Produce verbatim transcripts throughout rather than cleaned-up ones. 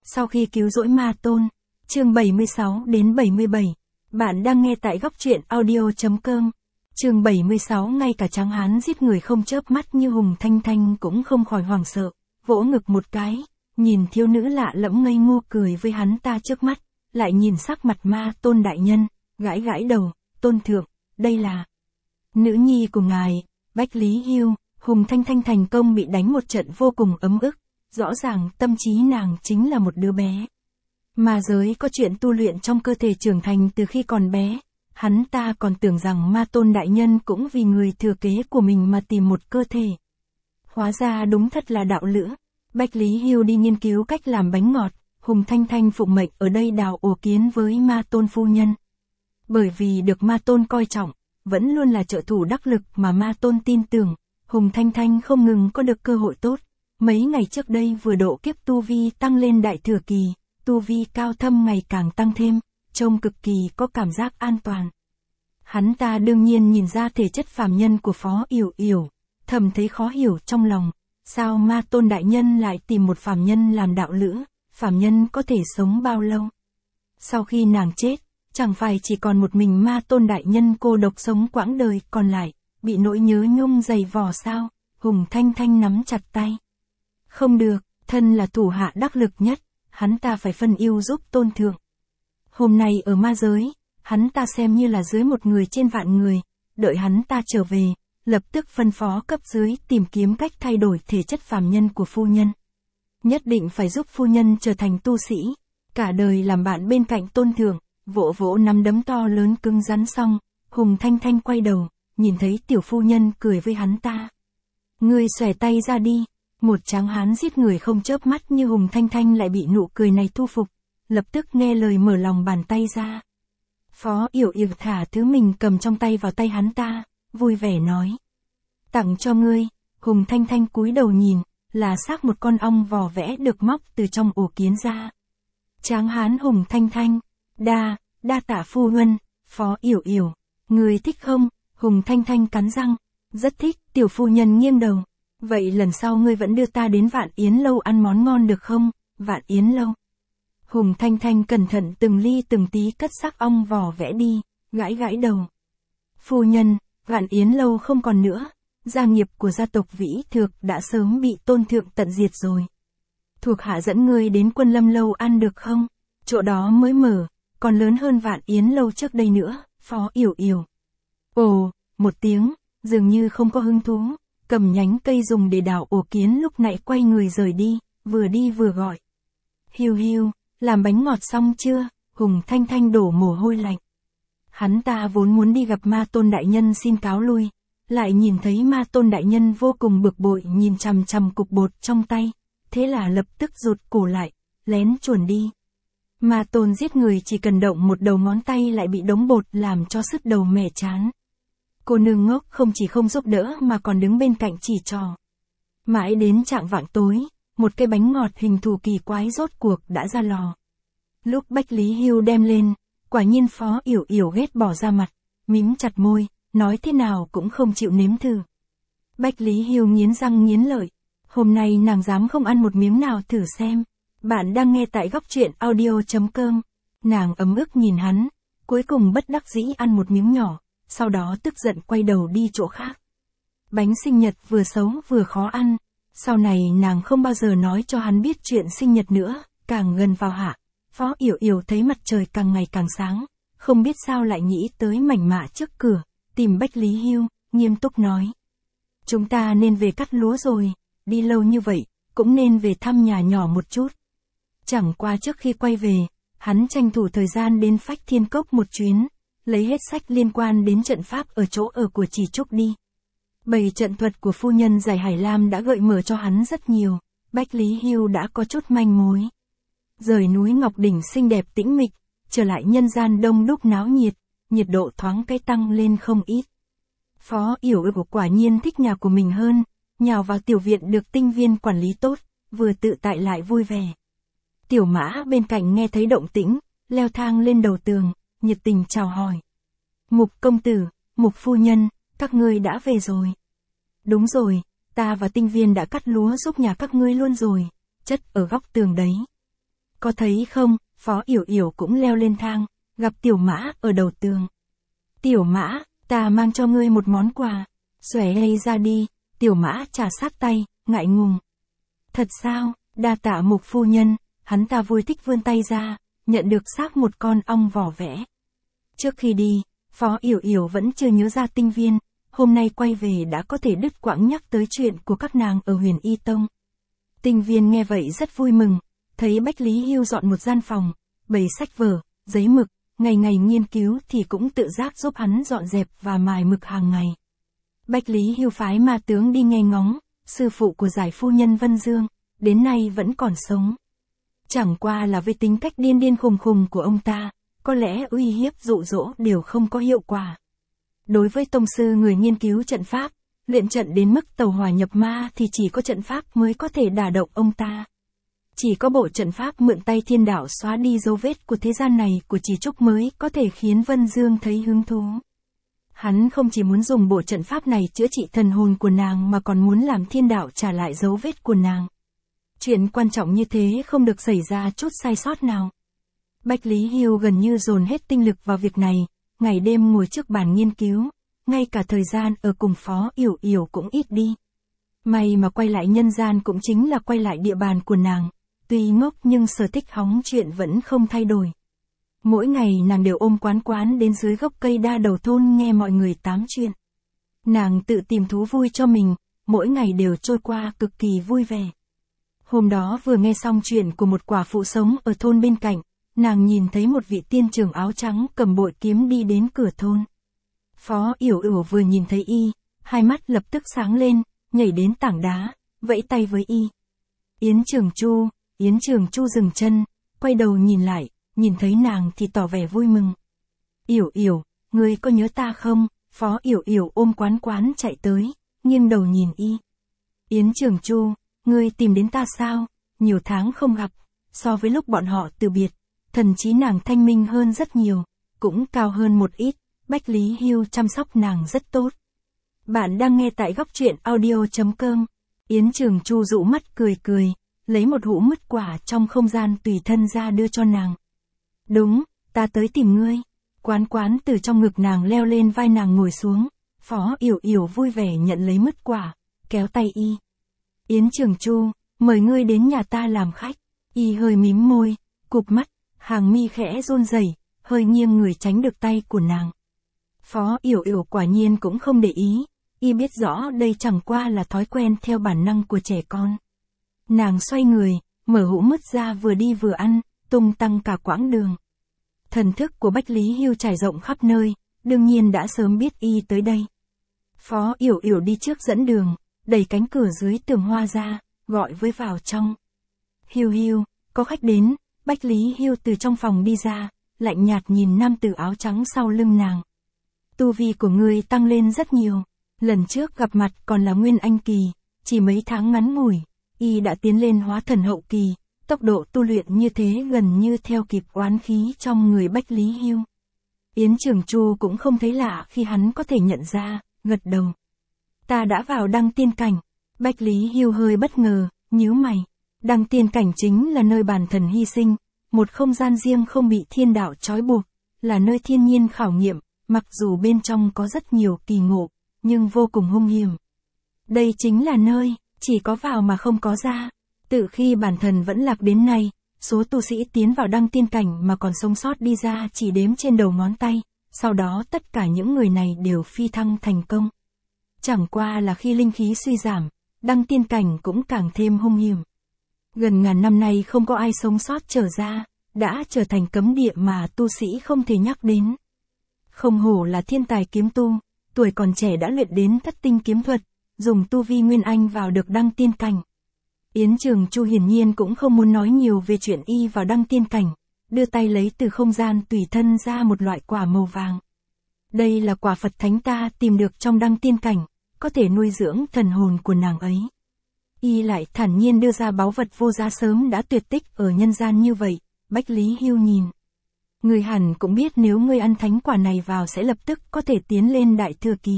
Sau khi cứu rỗi Ma Tôn, chương bảy mươi sáu đến bảy mươi bảy. Bạn đang nghe tại góc truyện audio.com. Chương bảy mươi sáu. Ngay cả tráng hán giết người không chớp mắt như Hùng Thanh Thanh cũng không khỏi hoảng sợ, vỗ ngực một cái, nhìn thiếu nữ lạ lẫm ngây ngô cười với hắn ta trước mắt, lại nhìn sắc mặt Ma Tôn đại nhân, gãi gãi đầu, tôn thượng, đây là nữ nhi của ngài, Bách Lý Hưu. Hùng Thanh Thanh thành công bị đánh một trận vô cùng ấm ức, rõ ràng tâm trí nàng chính là một đứa bé. Ma giới có chuyện tu luyện trong cơ thể trưởng thành từ khi còn bé, hắn ta còn tưởng rằng Ma Tôn đại nhân cũng vì người thừa kế của mình mà tìm một cơ thể. Hóa ra đúng thật là đạo lữ. Bách Lý Hưu đi nghiên cứu cách làm bánh ngọt, Hùng Thanh Thanh phụng mệnh ở đây đào ổ kiến với Ma Tôn phu nhân. Bởi vì được Ma Tôn coi trọng, vẫn luôn là trợ thủ đắc lực mà Ma Tôn tin tưởng, Hùng Thanh Thanh không ngừng có được cơ hội tốt. Mấy ngày trước đây vừa độ kiếp tu vi tăng lên đại thừa kỳ, tu vi cao thâm ngày càng tăng thêm, trông cực kỳ có cảm giác an toàn. Hắn ta đương nhiên nhìn ra thể chất phàm nhân của Phó Yểu Yểu, thầm thấy khó hiểu trong lòng, sao Ma Tôn đại nhân lại tìm một phàm nhân làm đạo lữ, phàm nhân có thể sống bao lâu? Sau khi nàng chết, chẳng phải chỉ còn một mình Ma Tôn đại nhân cô độc sống quãng đời còn lại, bị nỗi nhớ nhung dày vò sao? Hùng Thanh Thanh nắm chặt tay. Không được, thân là thủ hạ đắc lực nhất, hắn ta phải phân ưu giúp tôn thượng. Hôm nay ở ma giới, hắn ta xem như là dưới một người trên vạn người, đợi hắn ta trở về, lập tức phân phó cấp dưới tìm kiếm cách thay đổi thể chất phàm nhân của phu nhân. Nhất định phải giúp phu nhân trở thành tu sĩ, cả đời làm bạn bên cạnh tôn thượng, vỗ vỗ nắm đấm to lớn cứng rắn xong, Hùng Thanh Thanh quay đầu, nhìn thấy tiểu phu nhân cười với hắn ta. Ngươi xòe tay ra đi. Một tráng hán giết người không chớp mắt như Hùng Thanh Thanh lại bị nụ cười này thu phục, lập tức nghe lời mở lòng bàn tay ra. Phó Yểu Yểu thả thứ mình cầm trong tay vào tay hắn ta, vui vẻ nói. Tặng cho ngươi. Hùng Thanh Thanh cúi đầu nhìn, là xác một con ong vò vẽ được móc từ trong ổ kiến ra. Tráng hán Hùng Thanh Thanh, đa, đa tạ phu huân. Phó Yểu Yểu, ngươi thích không? Hùng Thanh Thanh cắn răng, rất thích. Tiểu phu nhân nghiêng đầu. Vậy lần sau ngươi vẫn đưa ta đến Vạn Yến Lâu ăn món ngon được không? Vạn Yến Lâu. Hùng Thanh Thanh cẩn thận từng ly từng tí cất xác ong vò vẽ đi, gãi gãi đầu. Phu nhân, Vạn Yến Lâu không còn nữa, gia nghiệp của gia tộc Vĩ Thược đã sớm bị tôn thượng tận diệt rồi. Thuộc hạ dẫn ngươi đến Quân Lâm Lâu ăn được không? Chỗ đó mới mở, còn lớn hơn Vạn Yến Lâu trước đây nữa. Phó Yểu Yểu. Ồ, một tiếng, dường như không có hứng thú. Cầm nhánh cây dùng để đào ổ kiến lúc nãy quay người rời đi, vừa đi vừa gọi. Hiu hiu, làm bánh ngọt xong chưa? Hùng Thanh Thanh đổ mồ hôi lạnh. Hắn ta vốn muốn đi gặp Ma Tôn đại nhân xin cáo lui, lại nhìn thấy Ma Tôn đại nhân vô cùng bực bội nhìn chằm chằm cục bột trong tay, thế là lập tức rụt cổ lại, lén chuồn đi. Ma Tôn giết người chỉ cần động một đầu ngón tay lại bị đống bột làm cho sứt đầu mẻ chán. Cô nương ngốc không chỉ không giúp đỡ mà còn đứng bên cạnh chỉ trò. Mãi đến chạng vạng tối, một cái bánh ngọt hình thù kỳ quái rốt cuộc đã ra lò. Lúc Bách Lý Hưu đem lên, quả nhiên Phó Yểu Yểu ghét bỏ ra mặt, mím chặt môi, nói thế nào cũng không chịu nếm thử. Bách Lý Hưu nghiến răng nghiến lợi, hôm nay nàng dám không ăn một miếng nào thử xem. Bạn đang nghe tại góc truyện audio.com. Nàng ấm ức nhìn hắn, cuối cùng bất đắc dĩ ăn một miếng nhỏ. Sau đó tức giận quay đầu đi chỗ khác. Bánh sinh nhật vừa xấu vừa khó ăn, sau này nàng không bao giờ nói cho hắn biết chuyện sinh nhật nữa, càng gần vào hạ. Phó Yểu Yểu thấy mặt trời càng ngày càng sáng, không biết sao lại nghĩ tới mảnh mạ trước cửa, tìm Bách Lý Hưu, nghiêm túc nói. Chúng ta nên về cắt lúa rồi, đi lâu như vậy, cũng nên về thăm nhà nhỏ một chút. Chẳng qua trước khi quay về, hắn tranh thủ thời gian đến Phách Thiên Cốc một chuyến. Lấy hết sách liên quan đến trận pháp ở chỗ ở của Chỉ Trúc đi. Bày trận thuật của phu nhân Giải Hải Lam đã gợi mở cho hắn rất nhiều, Bách Lý Hưu đã có chút manh mối. Rời núi Ngọc Đỉnh xinh đẹp tĩnh mịch, trở lại nhân gian đông đúc náo nhiệt, nhiệt độ thoáng cái tăng lên không ít. Phó Yểu Yểu quả nhiên thích nhà của mình hơn, nhào vào tiểu viện được tinh viên quản lý tốt, vừa tự tại lại vui vẻ. Tiểu Mã bên cạnh nghe thấy động tĩnh, leo thang lên đầu tường, nhiệt tình chào hỏi. Mục công tử, Mục phu nhân, các ngươi đã về rồi. Đúng rồi, ta và tinh viên đã cắt lúa giúp nhà các ngươi luôn rồi, chất ở góc tường đấy. có thấy không, Phó Yểu Yểu cũng leo lên thang, gặp Tiểu Mã ở đầu tường. Tiểu Mã, ta mang cho ngươi một món quà. Xòe hay ra đi, Tiểu Mã trà sát tay, ngại ngùng. Thật sao, đa tạ Mục phu nhân, hắn ta vui thích vươn tay ra, nhận được xác một con ong vỏ vẽ. Trước khi đi, Phó Yểu Yểu vẫn chưa nhớ ra Tinh Viên, hôm nay quay về đã có thể đứt quãng nhắc tới chuyện của các nàng ở Huyền Y Tông. Tinh Viên nghe vậy rất vui mừng, thấy Bách Lý Hưu dọn một gian phòng, bày sách vở, giấy mực, ngày ngày nghiên cứu thì cũng tự giác giúp hắn dọn dẹp và mài mực hàng ngày. Bách Lý Hưu phái ma tướng đi nghe ngóng, sư phụ của giải phu nhân Vân Dương, đến nay vẫn còn sống. Chẳng qua là với tính cách điên điên khùng khùng của ông ta, có lẽ uy hiếp dụ dỗ đều không có hiệu quả. Đối với tông sư người nghiên cứu trận pháp, luyện trận đến mức tàu hỏa nhập ma thì chỉ có trận pháp mới có thể đả động ông ta. Chỉ có bộ trận pháp mượn tay thiên đạo xóa đi dấu vết của thế gian này của Chỉ Trúc mới có thể khiến Vân Dương thấy hứng thú. Hắn không chỉ muốn dùng bộ trận pháp này chữa trị thần hồn của nàng mà còn muốn làm thiên đạo trả lại dấu vết của nàng. Chuyện quan trọng như thế không được xảy ra chút sai sót nào. Bách Lý Hưu gần như dồn hết tinh lực vào việc này, ngày đêm ngồi trước bàn nghiên cứu, ngay cả thời gian ở cùng Phó Yểu Yểu cũng ít đi. May mà quay lại nhân gian cũng chính là quay lại địa bàn của nàng, tuy ngốc nhưng sở thích hóng chuyện vẫn không thay đổi. Mỗi ngày nàng đều ôm Quán Quán đến dưới gốc cây đa đầu thôn nghe mọi người tám chuyện. Nàng tự tìm thú vui cho mình, mỗi ngày đều trôi qua cực kỳ vui vẻ. Hôm đó vừa nghe xong chuyện của một quả phụ sống ở thôn bên cạnh, nàng nhìn thấy một vị tiên trưởng áo trắng cầm bội kiếm đi đến cửa thôn. Phó Yểu Yểu vừa nhìn thấy y, hai mắt lập tức sáng lên, nhảy đến tảng đá, vẫy tay với y. Yến Trường Chu, Yến Trường Chu dừng chân, quay đầu nhìn lại, nhìn thấy nàng thì tỏ vẻ vui mừng. Yểu Yểu, ngươi có nhớ ta không? Phó Yểu Yểu ôm Quán Quán chạy tới, nghiêng đầu nhìn y. Yến Trường Chu, ngươi tìm đến ta sao? Nhiều tháng không gặp, so với lúc bọn họ từ biệt, thần trí nàng thanh minh hơn rất nhiều, cũng cao hơn một ít, Bách Lý Hưu chăm sóc nàng rất tốt. Bạn đang nghe tại góc truyện audio chấm com. Yến Trường Chu dụ mắt cười cười, lấy một hũ mứt quả trong không gian tùy thân ra đưa cho nàng. Đúng, ta tới tìm ngươi. Quán Quán từ trong ngực nàng leo lên vai nàng ngồi xuống, Phó Yểu Yểu vui vẻ nhận lấy mứt quả, kéo tay y. Yến Trường Chu, mời ngươi đến nhà ta làm khách. Y hơi mím môi, cụp mắt, hàng mi khẽ run rẩy, hơi nghiêng người tránh được tay của nàng. Phó Yểu Yểu quả nhiên cũng không để ý, y biết rõ đây chẳng qua là thói quen theo bản năng của trẻ con. Nàng xoay người, mở hũ mứt ra vừa đi vừa ăn, tung tăng cả quãng đường. Thần thức của Bách Lý Hưu trải rộng khắp nơi, đương nhiên đã sớm biết y tới đây. Phó Yểu Yểu đi trước dẫn đường, đẩy cánh cửa dưới tường hoa ra, gọi với vào trong. Hưu Hưu, có khách đến. Bách Lý Hưu từ trong phòng đi ra, lạnh nhạt nhìn nam tử áo trắng sau lưng nàng. Tu vi của ngươi tăng lên rất nhiều, lần trước gặp mặt còn là Nguyên Anh kỳ, chỉ mấy tháng ngắn ngủi, y đã tiến lên hóa thần hậu kỳ, tốc độ tu luyện như thế gần như theo kịp oán khí trong người Bách Lý Hưu. Yến Trường Chu cũng không thấy lạ khi hắn có thể nhận ra, gật đầu. Ta đã vào đăng tiên cảnh. Bách Lý Hưu hơi bất ngờ, nhíu mày. Đăng tiên cảnh chính là nơi bản thần hy sinh, một không gian riêng không bị thiên đạo trói buộc, là nơi thiên nhiên khảo nghiệm, mặc dù bên trong có rất nhiều kỳ ngộ, nhưng vô cùng hung hiểm. Đây chính là nơi, chỉ có vào mà không có ra. Từ khi bản thần vẫn lạc đến nay, số tu sĩ tiến vào đăng tiên cảnh mà còn sống sót đi ra chỉ đếm trên đầu ngón tay, sau đó tất cả những người này đều phi thăng thành công. Chẳng qua là khi linh khí suy giảm, đăng tiên cảnh cũng càng thêm hung hiểm. Gần ngàn năm nay không có ai sống sót trở ra, đã trở thành cấm địa mà tu sĩ không thể nhắc đến. Không hổ là thiên tài kiếm tu, tuổi còn trẻ đã luyện đến thất tinh kiếm thuật, dùng tu vi Nguyên Anh vào được đăng tiên cảnh. Yến Trường Chu hiển nhiên cũng không muốn nói nhiều về chuyện y vào đăng tiên cảnh, đưa tay lấy từ không gian tùy thân ra một loại quả màu vàng. Đây là quả Phật Thánh ta tìm được trong đăng tiên cảnh, có thể nuôi dưỡng thần hồn của nàng ấy. Y lại thản nhiên đưa ra báu vật vô giá sớm đã tuyệt tích ở nhân gian như vậy. Bách Lý Hưu nhìn. Người hẳn cũng biết nếu ngươi ăn thánh quả này vào sẽ lập tức có thể tiến lên đại thừa kỳ.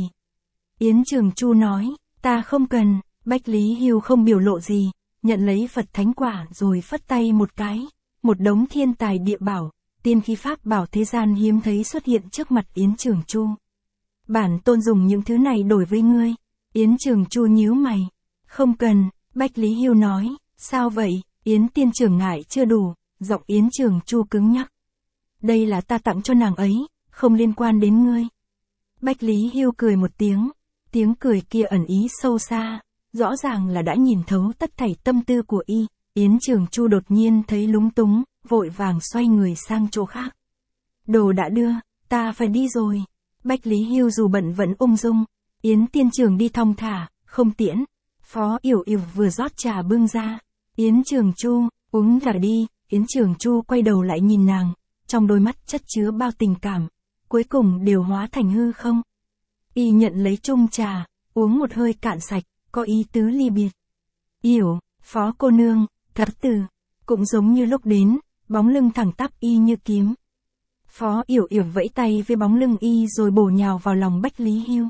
Yến Trường Chu nói, ta không cần. Bách Lý Hưu không biểu lộ gì, nhận lấy Phật thánh quả rồi phất tay một cái. một đống thiên tài địa bảo, tiên khí pháp bảo thế gian hiếm thấy xuất hiện trước mặt Yến Trường Chu. Bản tôn dùng những thứ này đổi với ngươi. Yến Trường Chu nhíu mày. Không cần, Bách Lý Hưu nói, sao vậy, Yến tiên trưởng ngại chưa đủ, giọng Yến Trường Chu cứng nhắc. Đây là ta tặng cho nàng ấy, không liên quan đến ngươi. Bách Lý Hưu cười một tiếng, tiếng cười kia ẩn ý sâu xa, rõ ràng là đã nhìn thấu tất thảy tâm tư của y. Yến Trường Chu đột nhiên thấy lúng túng, vội vàng xoay người sang chỗ khác. Đồ đã đưa, ta phải đi rồi. Bách Lý Hưu dù bận vẫn ung dung. Yến tiên trưởng đi thong thả, không tiễn. Phó Yểu Yểu vừa rót trà bưng ra. Yến Trường Chu, uống trà đi. Yến Trường Chu quay đầu lại nhìn nàng, trong đôi mắt chất chứa bao tình cảm, cuối cùng đều hóa thành hư không. Y nhận lấy chung trà, uống một hơi cạn sạch, có ý tứ ly biệt. Yểu, Phó cô nương, thật từ, cũng giống như lúc đến, bóng lưng thẳng tắp y như kiếm. Phó Yểu Yểu vẫy tay với bóng lưng y rồi bổ nhào vào lòng Bách Lý Hưu.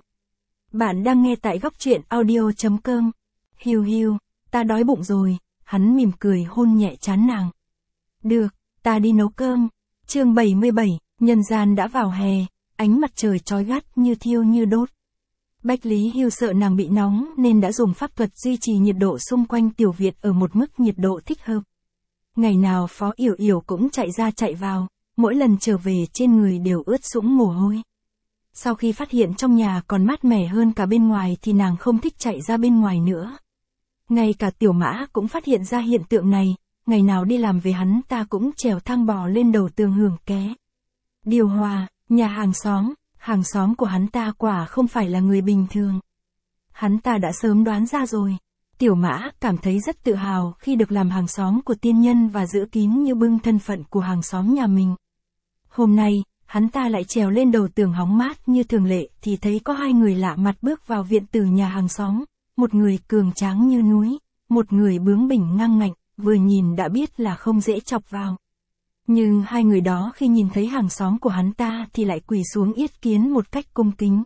Bạn đang nghe tại góc truyện audio chấm com. Hưu Hưu, ta đói bụng rồi, hắn mỉm cười hôn nhẹ trán nàng. Được, ta đi nấu cơm. Chương bảy mươi bảy, nhân gian đã vào hè, ánh mặt trời chói gắt như thiêu như đốt. Bách Lý Hưu sợ nàng bị nóng nên đã dùng pháp thuật duy trì nhiệt độ xung quanh tiểu viện ở một mức nhiệt độ thích hợp. Ngày nào Phó Yểu Yểu cũng chạy ra chạy vào, mỗi lần trở về trên người đều ướt sũng mồ hôi. Sau khi phát hiện trong nhà còn mát mẻ hơn cả bên ngoài thì nàng không thích chạy ra bên ngoài nữa. Ngay cả Tiểu Mã cũng phát hiện ra hiện tượng này, ngày nào đi làm về hắn ta cũng trèo thang bò lên đầu tường hưởng ké. Điều hòa, nhà hàng xóm, hàng xóm của hắn ta quả không phải là người bình thường. Hắn ta đã sớm đoán ra rồi. Tiểu Mã cảm thấy rất tự hào khi được làm hàng xóm của tiên nhân và giữ kín như bưng thân phận của hàng xóm nhà mình. Hôm nay, hắn ta lại trèo lên đầu tường hóng mát như thường lệ thì thấy có hai người lạ mặt bước vào viện từ nhà hàng xóm, một người cường tráng như núi, một người bướng bỉnh ngang ngạnh, vừa nhìn đã biết là không dễ chọc vào. Nhưng hai người đó khi nhìn thấy hàng xóm của hắn ta thì lại quỳ xuống yết kiến một cách cung kính.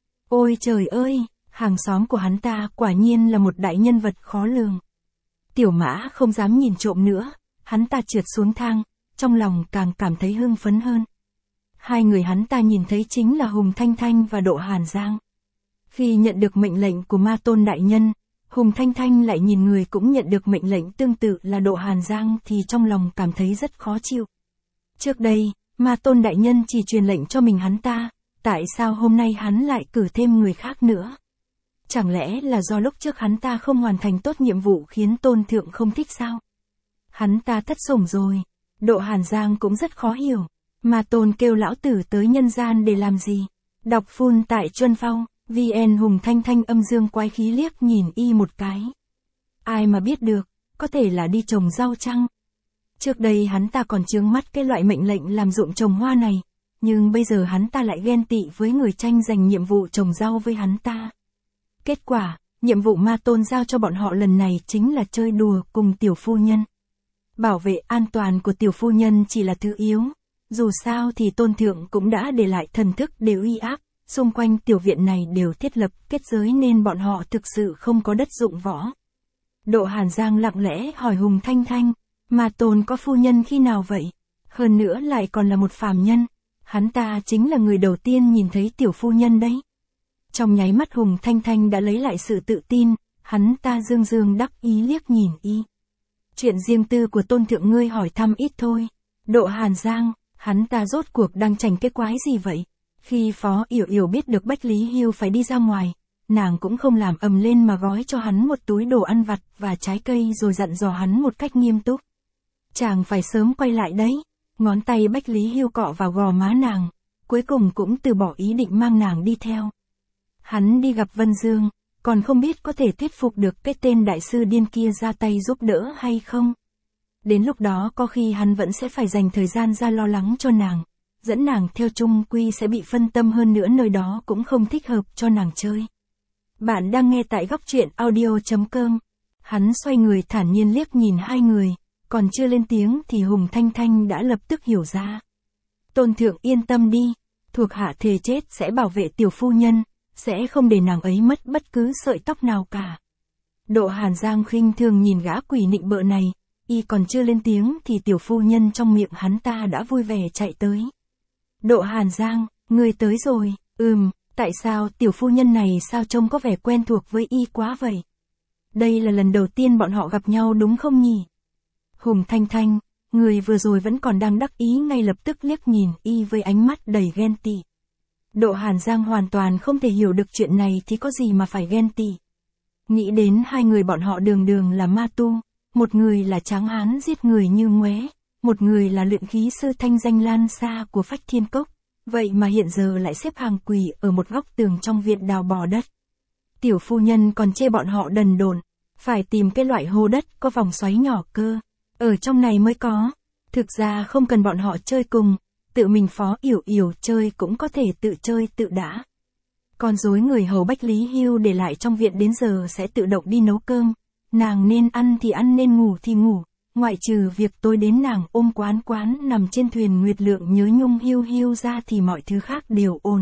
Ôi trời ơi, hàng xóm của hắn ta quả nhiên là một đại nhân vật khó lường. Tiểu Mã không dám nhìn trộm nữa, hắn ta trượt xuống thang, trong lòng càng cảm thấy hưng phấn hơn. Hai người hắn ta nhìn thấy chính là Hùng Thanh Thanh và Độ Hàn Giang. Khi nhận được mệnh lệnh của Ma Tôn đại nhân, Hùng Thanh Thanh lại nhìn người cũng nhận được mệnh lệnh tương tự là Độ Hàn Giang thì trong lòng cảm thấy rất khó chịu. Trước đây, Ma Tôn đại nhân chỉ truyền lệnh cho mình hắn ta, tại sao hôm nay hắn lại cử thêm người khác nữa? Chẳng lẽ là do lúc trước hắn ta không hoàn thành tốt nhiệm vụ khiến Tôn thượng không thích sao? Hắn ta thất sủng rồi. Độ Hàn Giang cũng rất khó hiểu. Ma Tôn kêu lão tử tới nhân gian để làm gì? Đọc phun tại Chuân Phong, vê en. Hùng Thanh Thanh âm dương quái khí liếc nhìn y một cái. Ai mà biết được, có thể là đi trồng rau chăng? Trước đây hắn ta còn chướng mắt cái loại mệnh lệnh làm ruộng trồng hoa này, nhưng bây giờ hắn ta lại ghen tị với người tranh giành nhiệm vụ trồng rau với hắn ta. Kết quả, nhiệm vụ Ma Tôn giao cho bọn họ lần này chính là chơi đùa cùng tiểu phu nhân. Bảo vệ an toàn của tiểu phu nhân chỉ là thứ yếu. Dù sao thì Tôn thượng cũng đã để lại thần thức đều uy áp, xung quanh tiểu viện này đều thiết lập kết giới nên bọn họ thực sự không có đất dụng võ. Độ Hàn Giang lặng lẽ hỏi Hùng Thanh Thanh, Ma Tôn có phu nhân khi nào vậy? Hơn nữa lại còn là một phàm nhân, hắn ta chính là người đầu tiên nhìn thấy tiểu phu nhân đấy. Trong nháy mắt Hùng Thanh Thanh đã lấy lại sự tự tin, hắn ta dương dương đắc ý liếc nhìn y. Chuyện riêng tư của Tôn thượng ngươi hỏi thăm ít thôi. Độ Hàn Giang, hắn ta rốt cuộc đang chành cái quái gì vậy? Khi Phó Yểu Yểu biết được Bách Lý Hưu phải đi ra ngoài, nàng cũng không làm ầm lên mà gói cho hắn một túi đồ ăn vặt và trái cây rồi dặn dò hắn một cách nghiêm túc. Chàng phải sớm quay lại đấy. Ngón tay Bách Lý Hưu cọ vào gò má nàng, cuối cùng cũng từ bỏ ý định mang nàng đi theo. Hắn đi gặp Vân Dương, còn không biết có thể thuyết phục được cái tên đại sư điên kia ra tay giúp đỡ hay không. Đến lúc đó có khi hắn vẫn sẽ phải dành thời gian ra lo lắng cho nàng, dẫn nàng theo chung quy sẽ bị phân tâm hơn nữa, nơi đó cũng không thích hợp cho nàng chơi. Bạn đang nghe tại góc truyện audio chấm com. Hắn xoay người thản nhiên liếc nhìn hai người, còn chưa lên tiếng thì Hùng Thanh Thanh đã lập tức hiểu ra. Tôn thượng yên tâm đi, thuộc hạ thề chết sẽ bảo vệ tiểu phu nhân, sẽ không để nàng ấy mất bất cứ sợi tóc nào cả. Độ Hàn Giang khinh thường nhìn gã quỷ nịnh bợ này, y còn chưa lên tiếng thì tiểu phu nhân trong miệng hắn ta đã vui vẻ chạy tới. Độ Hàn Giang, người tới rồi, ừm, tại sao tiểu phu nhân này sao trông có vẻ quen thuộc với y quá vậy? Đây là lần đầu tiên bọn họ gặp nhau đúng không nhỉ? Hùng Thanh Thanh, người vừa rồi vẫn còn đang đắc ý ngay lập tức liếc nhìn y với ánh mắt đầy ghen tị. Độ Hàn Giang hoàn toàn không thể hiểu được chuyện này thì có gì mà phải ghen tị. Nghĩ đến hai người bọn họ đường đường là ma tu, một người là tráng hán giết người như ngoé, một người là luyện khí sư thanh danh lan xa của Phách Thiên Cốc, vậy mà hiện giờ lại xếp hàng quỳ ở một góc tường trong viện đào bò đất. Tiểu phu nhân còn chê bọn họ đần độn, phải tìm cái loại hố đất có vòng xoáy nhỏ cơ, ở trong này mới có. Thực ra không cần bọn họ chơi cùng, tự mình Phó Yểu Yểu chơi cũng có thể tự chơi tự đã. Con rối người hầu Bách Lý Hưu để lại trong viện đến giờ sẽ tự động đi nấu cơm, nàng nên ăn thì ăn nên ngủ thì ngủ, ngoại trừ việc tối đến nàng ôm Quán Quán nằm trên thuyền Nguyệt Lượng nhớ nhung hiu hiu ra thì mọi thứ khác đều ổn.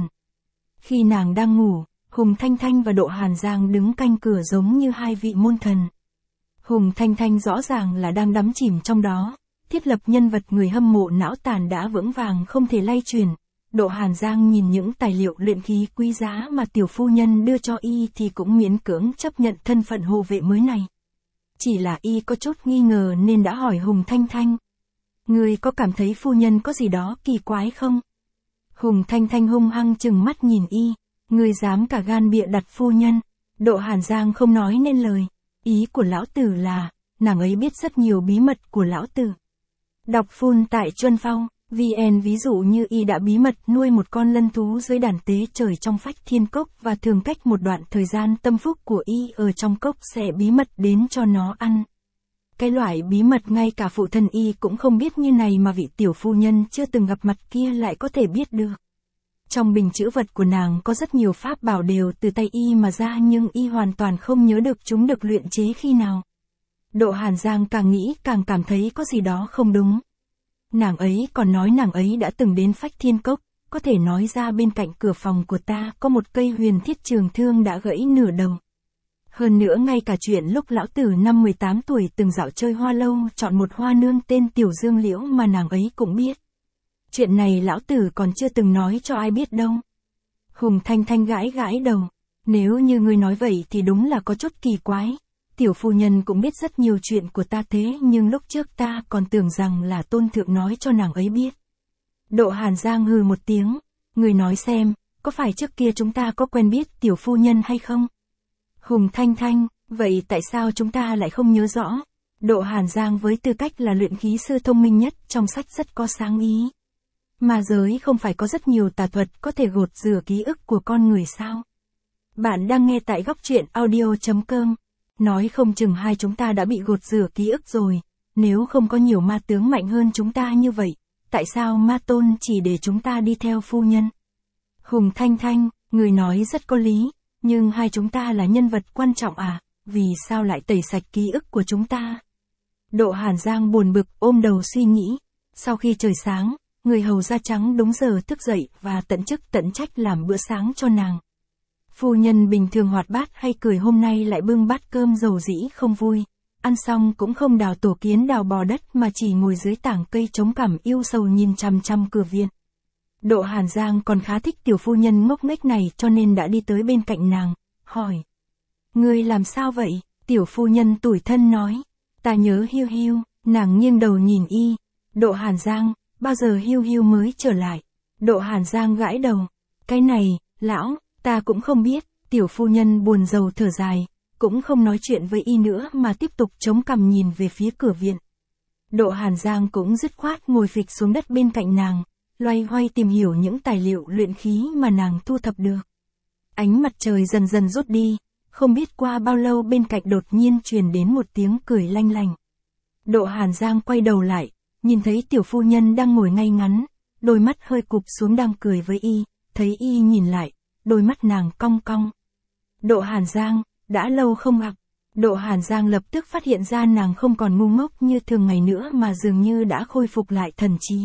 Khi nàng đang ngủ, Hùng Thanh Thanh và Độ Hàn Giang đứng canh cửa giống như hai vị môn thần. Hùng Thanh Thanh rõ ràng là đang đắm chìm trong đó, thiết lập nhân vật người hâm mộ não tàn đã vững vàng không thể lay chuyển. Độ Hàn Giang nhìn những tài liệu luyện khí quý giá mà tiểu phu nhân đưa cho y thì cũng miễn cưỡng chấp nhận thân phận hộ vệ mới này. Chỉ là y có chút nghi ngờ nên đã hỏi Hùng Thanh Thanh. Người có cảm thấy phu nhân có gì đó kỳ quái không? Hùng Thanh Thanh hung hăng chừng mắt nhìn y. Người dám cả gan bịa đặt phu nhân. Độ Hàn Giang không nói nên lời. Ý của lão tử là, nàng ấy biết rất nhiều bí mật của lão tử. Đọc full tại Chuân Phong, vê en ví dụ như y đã bí mật nuôi một con lân thú dưới đàn tế trời trong Phách Thiên Cốc và thường cách một đoạn thời gian tâm phúc của y ở trong cốc sẽ bí mật đến cho nó ăn. Cái loại bí mật ngay cả phụ thân y cũng không biết như này mà vị tiểu phu nhân chưa từng gặp mặt kia lại có thể biết được. Trong bình chữ vật của nàng có rất nhiều pháp bảo đều từ tay y mà ra nhưng y hoàn toàn không nhớ được chúng được luyện chế khi nào. Độ Hàn Giang càng nghĩ càng cảm thấy có gì đó không đúng. Nàng ấy còn nói nàng ấy đã từng đến Phách Thiên Cốc, có thể nói ra bên cạnh cửa phòng của ta có một cây huyền thiết trường thương đã gãy nửa đầu. Hơn nữa ngay cả chuyện lúc lão tử năm mười tám tuổi từng dạo chơi hoa lâu chọn một hoa nương tên Tiểu Dương Liễu mà nàng ấy cũng biết. Chuyện này lão tử còn chưa từng nói cho ai biết đâu. Hùng Thanh Thanh gãi gãi đầu. Nếu như ngươi nói vậy thì đúng là có chút kỳ quái. Tiểu phu nhân cũng biết rất nhiều chuyện của ta thế nhưng lúc trước ta còn tưởng rằng là tôn thượng nói cho nàng ấy biết. Độ Hàn Giang hừ một tiếng. Người nói xem, có phải trước kia chúng ta có quen biết tiểu phu nhân hay không? Hùng Thanh Thanh, vậy tại sao chúng ta lại không nhớ rõ? Độ Hàn Giang với tư cách là luyện khí sư thông minh nhất trong sách rất có sáng ý. Ma giới không phải có rất nhiều tà thuật có thể gột rửa ký ức của con người sao? Bạn đang nghe tại góc truyện audio chấm com. Nói không chừng hai chúng ta đã bị gột rửa ký ức rồi, nếu không có nhiều ma tướng mạnh hơn chúng ta như vậy, tại sao ma tôn chỉ để chúng ta đi theo phu nhân? Hùng Thanh Thanh, người nói rất có lý, nhưng hai chúng ta là nhân vật quan trọng à, vì sao lại tẩy sạch ký ức của chúng ta? Độ Hàn Giang buồn bực ôm đầu suy nghĩ, sau khi trời sáng, người hầu da trắng đúng giờ thức dậy và tận chức tận trách làm bữa sáng cho nàng. Phu nhân bình thường hoạt bát hay cười hôm nay lại bưng bát cơm dầu dĩ không vui, ăn xong cũng không đào tổ kiến đào bò đất mà chỉ ngồi dưới tảng cây chống cằm yêu sầu nhìn chằm chằm cửa viện. Độ Hàn Giang còn khá thích tiểu phu nhân ngốc nghếch này cho nên đã đi tới bên cạnh nàng, hỏi. Ngươi làm sao vậy? Tiểu phu nhân tủi thân nói. Ta nhớ Hiu Hiu, nàng nghiêng đầu nhìn y. Độ Hàn Giang, bao giờ Hiu Hiu mới trở lại? Độ Hàn Giang gãi đầu. Cái này, lão, ta cũng không biết. Tiểu phu nhân buồn rầu thở dài, cũng không nói chuyện với y nữa mà tiếp tục chống cằm nhìn về phía cửa viện. Độ Hàn Giang cũng dứt khoát ngồi phịch xuống đất bên cạnh nàng, loay hoay tìm hiểu những tài liệu luyện khí mà nàng thu thập được. Ánh mặt trời dần dần rút đi, không biết qua bao lâu bên cạnh đột nhiên truyền đến một tiếng cười lanh lành. Độ Hàn Giang quay đầu lại, nhìn thấy tiểu phu nhân đang ngồi ngay ngắn, đôi mắt hơi cụp xuống đang cười với y, thấy y nhìn lại, đôi mắt nàng cong cong. Độ Hàn Giang, đã lâu không gặp. Độ Hàn Giang lập tức phát hiện ra nàng không còn ngu ngốc như thường ngày nữa mà dường như đã khôi phục lại thần trí.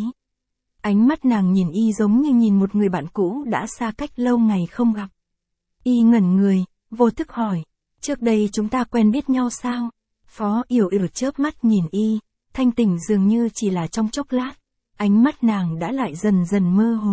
Ánh mắt nàng nhìn y giống như nhìn một người bạn cũ đã xa cách lâu ngày không gặp. Y ngẩn người, vô thức hỏi, trước đây chúng ta quen biết nhau sao? Phó Yểu Yểu chớp mắt nhìn y, thanh tỉnh dường như chỉ là trong chốc lát, ánh mắt nàng đã lại dần dần mơ hồ.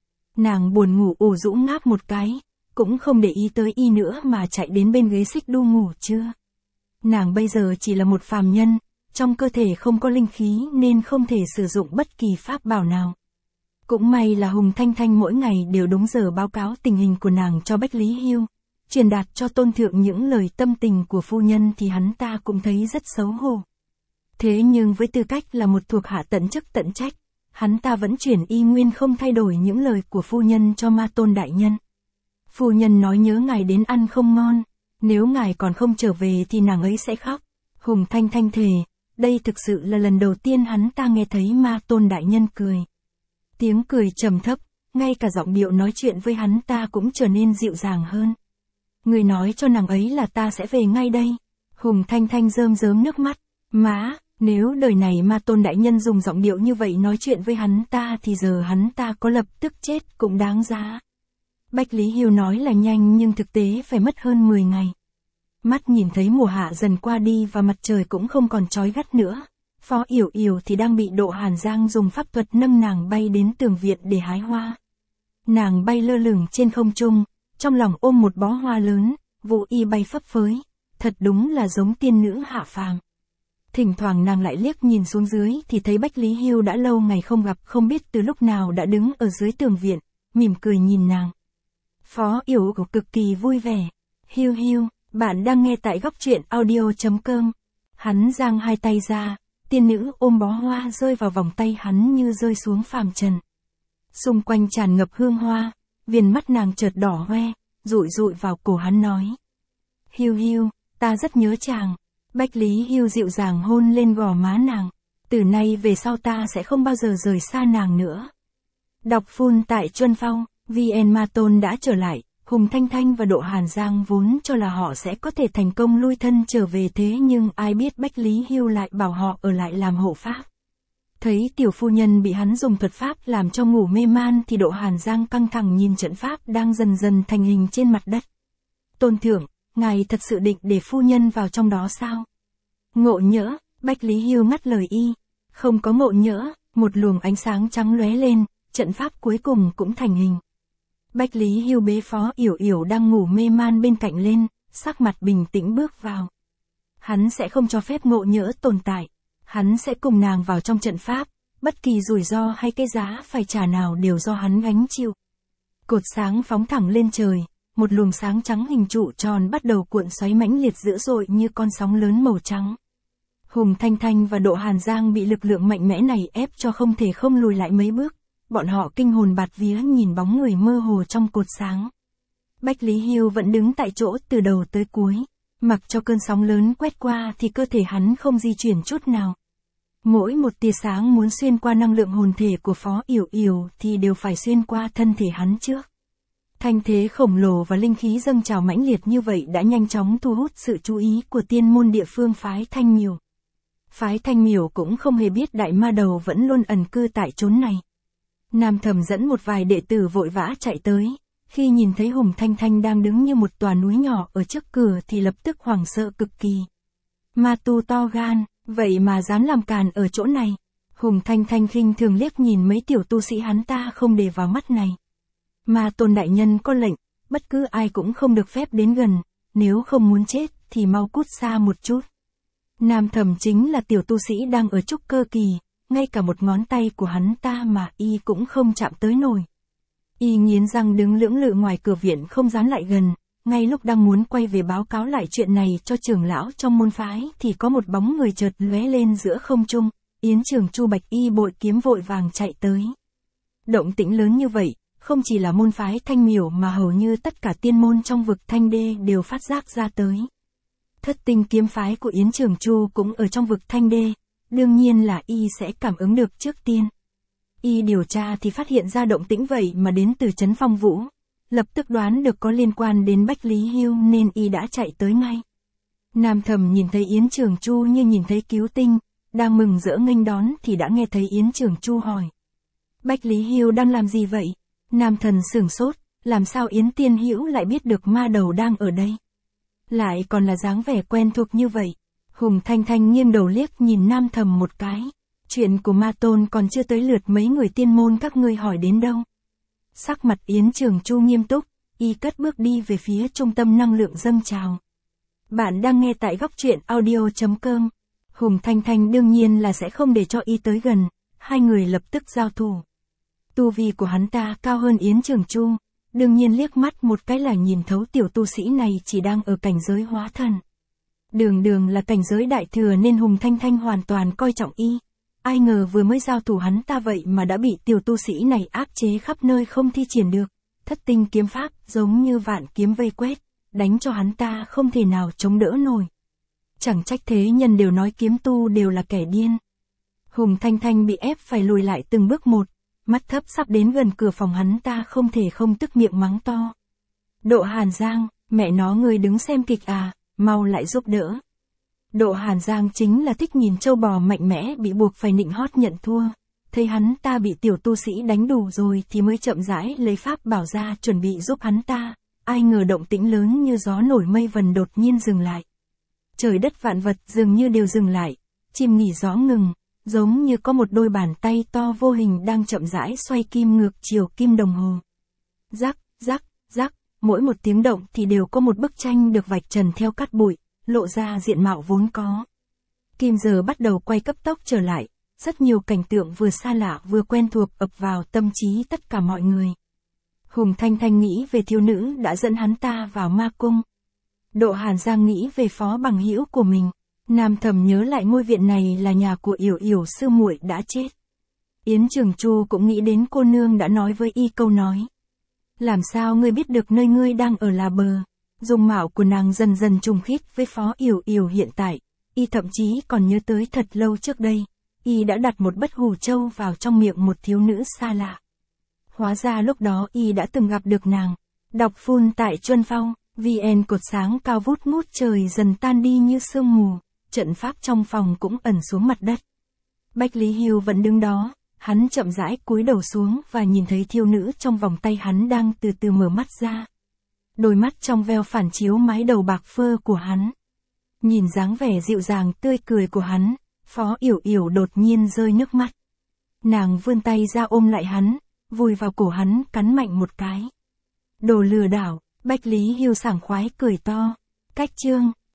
Nàng buồn ngủ ủ rũ ngáp một cái, cũng không để ý tới y nữa mà chạy đến bên ghế xích đu ngủ trưa. Nàng bây giờ chỉ là một phàm nhân, trong cơ thể không có linh khí nên không thể sử dụng bất kỳ pháp bảo nào. Cũng may là Hùng Thanh Thanh mỗi ngày đều đúng giờ báo cáo tình hình của nàng cho Bách Lý Hưu, truyền đạt cho tôn thượng những lời tâm tình của phu nhân thì hắn ta cũng thấy rất xấu hổ. Thế nhưng với tư cách là một thuộc hạ tận chức tận trách, hắn ta vẫn chuyển y nguyên không thay đổi những lời của phu nhân cho Ma Tôn đại nhân. Phu nhân nói nhớ ngài đến ăn không ngon, nếu ngài còn không trở về thì nàng ấy sẽ khóc. Hùng Thanh Thanh thề, đây thực sự là lần đầu tiên hắn ta nghe thấy Ma Tôn đại nhân cười. Tiếng cười trầm thấp, ngay cả giọng điệu nói chuyện với hắn ta cũng trở nên dịu dàng hơn. Người nói cho nàng ấy là ta sẽ về ngay đây. Hùng Thanh Thanh rơm rớm nước mắt. Má, nếu đời này Ma Tôn đại nhân dùng giọng điệu như vậy nói chuyện với hắn ta thì giờ hắn ta có lập tức chết cũng đáng giá. Bách Lý Hưu nói là nhanh nhưng thực tế phải mất hơn mười ngày. Mắt nhìn thấy mùa hạ dần qua đi và mặt trời cũng không còn chói gắt nữa. Phó Yểu Yểu thì đang bị Độ Hàn Giang dùng pháp thuật nâng nàng bay đến tường viện để hái hoa. Nàng bay lơ lửng trên không trung, trong lòng ôm một bó hoa lớn, vũ y bay phấp phới, thật đúng là giống tiên nữ hạ phàm. Thỉnh thoảng nàng lại liếc nhìn xuống dưới thì thấy Bách Lý Hưu đã lâu ngày không gặp, không biết từ lúc nào đã đứng ở dưới tường viện, mỉm cười nhìn nàng. Phó Yểu Yểu cực kỳ vui vẻ. Hưu Hưu, bạn đang nghe tại góc truyện audio chấm com. Hắn giang hai tay ra, tiên nữ ôm bó hoa rơi vào vòng tay hắn như rơi xuống phàm trần. Xung quanh tràn ngập hương hoa, viền mắt nàng chợt đỏ hoe, dụi dụi vào cổ hắn nói. Hưu Hưu, ta rất nhớ chàng. Bách Lý Hưu dịu dàng hôn lên gò má nàng. Từ nay về sau ta sẽ không bao giờ rời xa nàng nữa. Đọc full tại Chuân Phong, vê en Ma Tôn đã trở lại. Hùng Thanh Thanh và Độ Hàn Giang vốn cho là họ sẽ có thể thành công lui thân trở về, thế nhưng ai biết Bách Lý Hưu lại bảo họ ở lại làm hộ pháp. Thấy tiểu phu nhân bị hắn dùng thuật pháp làm cho ngủ mê man thì Độ Hàn Giang căng thẳng nhìn trận pháp đang dần dần thành hình trên mặt đất. Tôn thượng, ngài thật sự định để phu nhân vào trong đó sao? Ngộ nhỡ, Bách Lý Hưu ngắt lời y. Không có ngộ nhỡ, một luồng ánh sáng trắng lóe lên, trận pháp cuối cùng cũng thành hình. Bách Lý Hưu bế Phó Yểu Yểu đang ngủ mê man bên cạnh lên, sắc mặt bình tĩnh bước vào. Hắn sẽ không cho phép ngộ nhỡ tồn tại. Hắn sẽ cùng nàng vào trong trận pháp, bất kỳ rủi ro hay cái giá phải trả nào đều do hắn gánh chịu. Cột sáng phóng thẳng lên trời, một luồng sáng trắng hình trụ tròn bắt đầu cuộn xoáy mãnh liệt dữ dội như con sóng lớn màu trắng. Hùng Thanh Thanh và Độ Hàn Giang bị lực lượng mạnh mẽ này ép cho không thể không lùi lại mấy bước. Bọn họ kinh hồn bạt vía nhìn bóng người mơ hồ trong cột sáng. Bách Lý Hưu vẫn đứng tại chỗ từ đầu tới cuối. Mặc cho cơn sóng lớn quét qua thì cơ thể hắn không di chuyển chút nào. Mỗi một tia sáng muốn xuyên qua năng lượng hồn thể của Phó Yểu Yểu thì đều phải xuyên qua thân thể hắn trước. Thanh thế khổng lồ và linh khí dâng trào mãnh liệt như vậy đã nhanh chóng thu hút sự chú ý của tiên môn địa phương phái Thanh Miểu. Phái Thanh Miểu cũng không hề biết đại ma đầu vẫn luôn ẩn cư tại chốn này. Nam Thầm dẫn một vài đệ tử vội vã chạy tới, khi nhìn thấy Hùng Thanh Thanh đang đứng như một tòa núi nhỏ ở trước cửa thì lập tức hoảng sợ cực kỳ. Ma tu to gan, vậy mà dám làm càn ở chỗ này. Hùng Thanh Thanh khinh thường liếc nhìn mấy tiểu tu sĩ hắn ta không để vào mắt này. Ma Tôn đại nhân có lệnh, bất cứ ai cũng không được phép đến gần, nếu không muốn chết thì mau cút xa một chút. Nam Thầm chính là tiểu tu sĩ đang ở trúc cơ kỳ, ngay cả một ngón tay của hắn ta mà y cũng không chạm tới nổi. Y nghiến răng đứng lưỡng lự ngoài cửa viện không dám lại gần, ngay lúc đang muốn quay về báo cáo lại chuyện này cho trưởng lão trong môn phái thì có một bóng người chợt lóe lên giữa không trung, Yến Trường Chu bạch y bội kiếm vội vàng chạy tới. Động tĩnh lớn như vậy, không chỉ là môn phái Thanh Miểu mà hầu như tất cả tiên môn trong vực Thanh Đê đều phát giác ra tới. Thất tinh kiếm phái của Yến Trường Chu cũng ở trong vực Thanh Đê, đương nhiên là y sẽ cảm ứng được trước tiên. Y điều tra thì phát hiện ra động tĩnh vậy mà đến từ Trấn Phong Vũ, lập tức đoán được có liên quan đến Bách Lý Hưu nên y đã chạy tới ngay. Nam Thầm nhìn thấy Yến Trường Chu như nhìn thấy cứu tinh, đang mừng rỡ nghênh đón thì đã nghe thấy Yến Trường Chu hỏi. Bách Lý Hưu đang làm gì vậy? Nam Thần sửng sốt, làm sao Yến Tiên Hữu lại biết được ma đầu đang ở đây? Lại còn là dáng vẻ quen thuộc như vậy. Hùng Thanh Thanh nghiêng đầu liếc nhìn Nam Thầm một cái. Chuyện của Ma Tôn còn chưa tới lượt mấy người tiên môn các ngươi hỏi đến đâu. Sắc mặt Yến Trường Chu nghiêm túc, y cất bước đi về phía trung tâm năng lượng dâng trào. Bạn đang nghe tại góc truyện audio.com. Hùng Thanh Thanh đương nhiên là sẽ không để cho y tới gần, hai người lập tức giao thủ. Tu vi của hắn ta cao hơn Yến Trường Chu, đương nhiên liếc mắt một cái là nhìn thấu tiểu tu sĩ này chỉ đang ở cảnh giới hóa thần. Đường đường là cảnh giới đại thừa nên Hùng Thanh Thanh hoàn toàn coi trọng y. Ai ngờ vừa mới giao thủ hắn ta vậy mà đã bị tiểu tu sĩ này áp chế khắp nơi không thi triển được. Thất tinh kiếm pháp giống như vạn kiếm vây quét, đánh cho hắn ta không thể nào chống đỡ nổi. Chẳng trách thế nhân đều nói kiếm tu đều là kẻ điên. Hùng Thanh Thanh bị ép phải lùi lại từng bước một, mắt thấp sắp đến gần cửa phòng hắn ta không thể không tức miệng mắng to. Độ Hàn Giang, mẹ nó người đứng xem kịch à, mau lại giúp đỡ. Độ Hàn Giang chính là thích nhìn trâu bò mạnh mẽ bị buộc phải nịnh hót nhận thua. Thấy hắn ta bị tiểu tu sĩ đánh đủ rồi thì mới chậm rãi lấy pháp bảo ra chuẩn bị giúp hắn ta. Ai ngờ động tĩnh lớn như gió nổi mây vần đột nhiên dừng lại. Trời đất vạn vật dường như đều dừng lại, chim nghỉ gió ngừng, giống như có một đôi bàn tay to vô hình đang chậm rãi xoay kim ngược chiều kim đồng hồ. Rắc, rắc, rắc, mỗi một tiếng động thì đều có một bức tranh được vạch trần theo cát bụi, lộ ra diện mạo vốn có. Kim giờ bắt đầu quay cấp tốc trở lại, rất nhiều cảnh tượng vừa xa lạ vừa quen thuộc ập vào tâm trí tất cả mọi người. Hùng Thanh Thanh nghĩ về thiếu nữ đã dẫn hắn ta vào ma cung. Độ Hàn Giang nghĩ về phó bằng hữu của mình. Nam Thầm nhớ lại ngôi viện này là nhà của Yểu Yểu sư muội đã chết. Yến Trường Chu cũng nghĩ đến cô nương đã nói với y câu nói. Làm sao ngươi biết được nơi ngươi đang ở là bờ? Dung mạo của nàng dần dần trùng khít với phó Yểu Yểu hiện tại. Y thậm chí còn nhớ tới thật lâu trước đây. Y đã đặt một bất hủ châu vào trong miệng một thiếu nữ xa lạ. Hóa ra lúc đó y đã từng gặp được nàng. Đọc phun tại Chuân Phong, vê en cột sáng cao vút ngút trời dần tan đi như sương mù. Trận pháp trong phòng cũng ẩn xuống mặt đất. Bách Lý Hưu vẫn đứng đó, hắn chậm rãi cúi đầu xuống và nhìn thấy thiếu nữ trong vòng tay hắn đang từ từ mở mắt ra. Đôi mắt trong veo phản chiếu mái đầu bạc phơ của hắn. Nhìn dáng vẻ dịu dàng tươi cười của hắn, phó Yểu Yểu đột nhiên rơi nước mắt. Nàng vươn tay ra ôm lại hắn, vùi vào cổ hắn cắn mạnh một cái. Đồ lừa đảo, Bách Lý Hưu sảng khoái cười to. Cách chương.